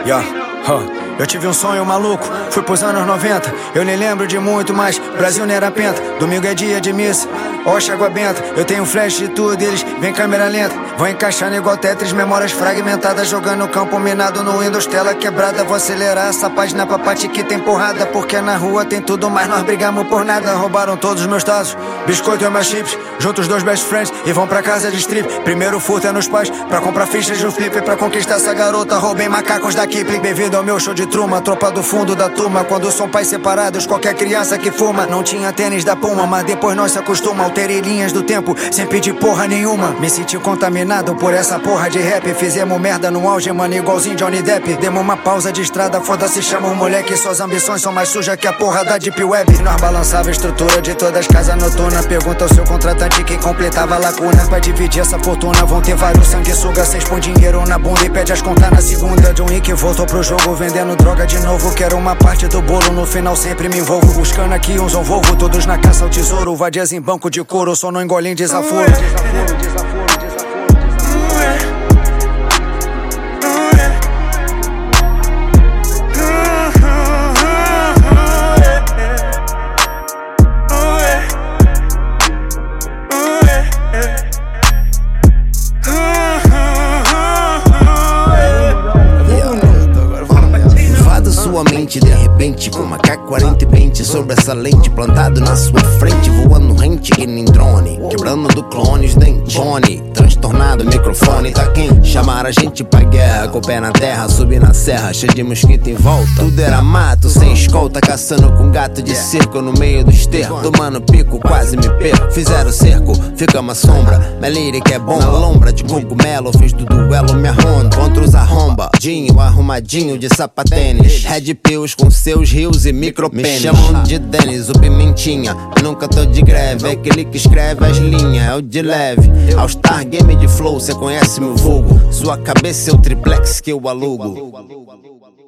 Eu tive um sonho maluco, fui pros anos 90. Eu nem lembro de muito, mas Brasil não era penta. Domingo é dia de missa, Oxe, água benta. Eu tenho flash de tudo, eles vem câmera lenta. Vou encaixando igual Tetris, memórias fragmentadas. Jogando campo minado no Windows, tela quebrada. Vou acelerar essa página pra parte que tem porrada. Porque na rua tem tudo, mas nós brigamos por nada. Roubaram todos os meus dados, biscoito e meus chips. Juntos os dois best friends e vão pra casa de strip. Primeiro furto é nos pais, pra comprar fichas de um flip. Pra conquistar essa garota, roubei macacos da Kipling. Bem-vindo ao meu show de truma, tropa do fundo da turma. Quando são pais separados, qualquer criança que fuma. Não tinha tênis da Puma, mas depois nós se acostuma. Alterei linhas do tempo, sem pedir porra nenhuma. Me senti contaminado por essa porra de rap. Fizemos merda no auge, mano, igualzinho Johnny Depp. Demos uma pausa de estrada, foda-se, chama um moleque. Suas ambições são mais sujas que a porra da Deep Web. Nós balançava a estrutura de todas as casas noturnas. Pergunta ao seu contratante quem completava a lacuna. Pra dividir essa fortuna, vão ter vários sanguessuga. Cês põe dinheiro na bunda e pede as contas na segunda. John Wick voltou pro jogo, vendendo droga de novo. Quero uma parte do bolo, no final sempre me envolvo. Buscando aqui uns Volvo, todos na caça ao tesouro. Vadias em banco de couro, só não engolim desaforo. Sua mente de repente com uma K40 e pente sobre essa lente plantado na sua frente, voando rente que nem drone, quebrando do clone os dentes. Fone, transtornado, microfone, tá quem? Chamar a gente pra guerra, com o pé na terra, subir na serra, cheio de mosquito em volta. Tudo era mato, sem escolta, caçando com gato de circo no meio do esterco. Tomando pico, quase me perco. Fizeram cerco, fica uma sombra. Melire que é bomba, lombra de cogumelo. Fiz do duelo minha ronda contra os arromba. Dinho arrumadinho de sapatênis. Red pills com seus rios e micropênis. Me chamam de Denis, o Pimentinha. Nunca tô de greve, é aquele que escreve as linhas. É o de leve, All Star Game de flow. Cê conhece meu vulgo, sua cabeça é o triplex que eu alugo.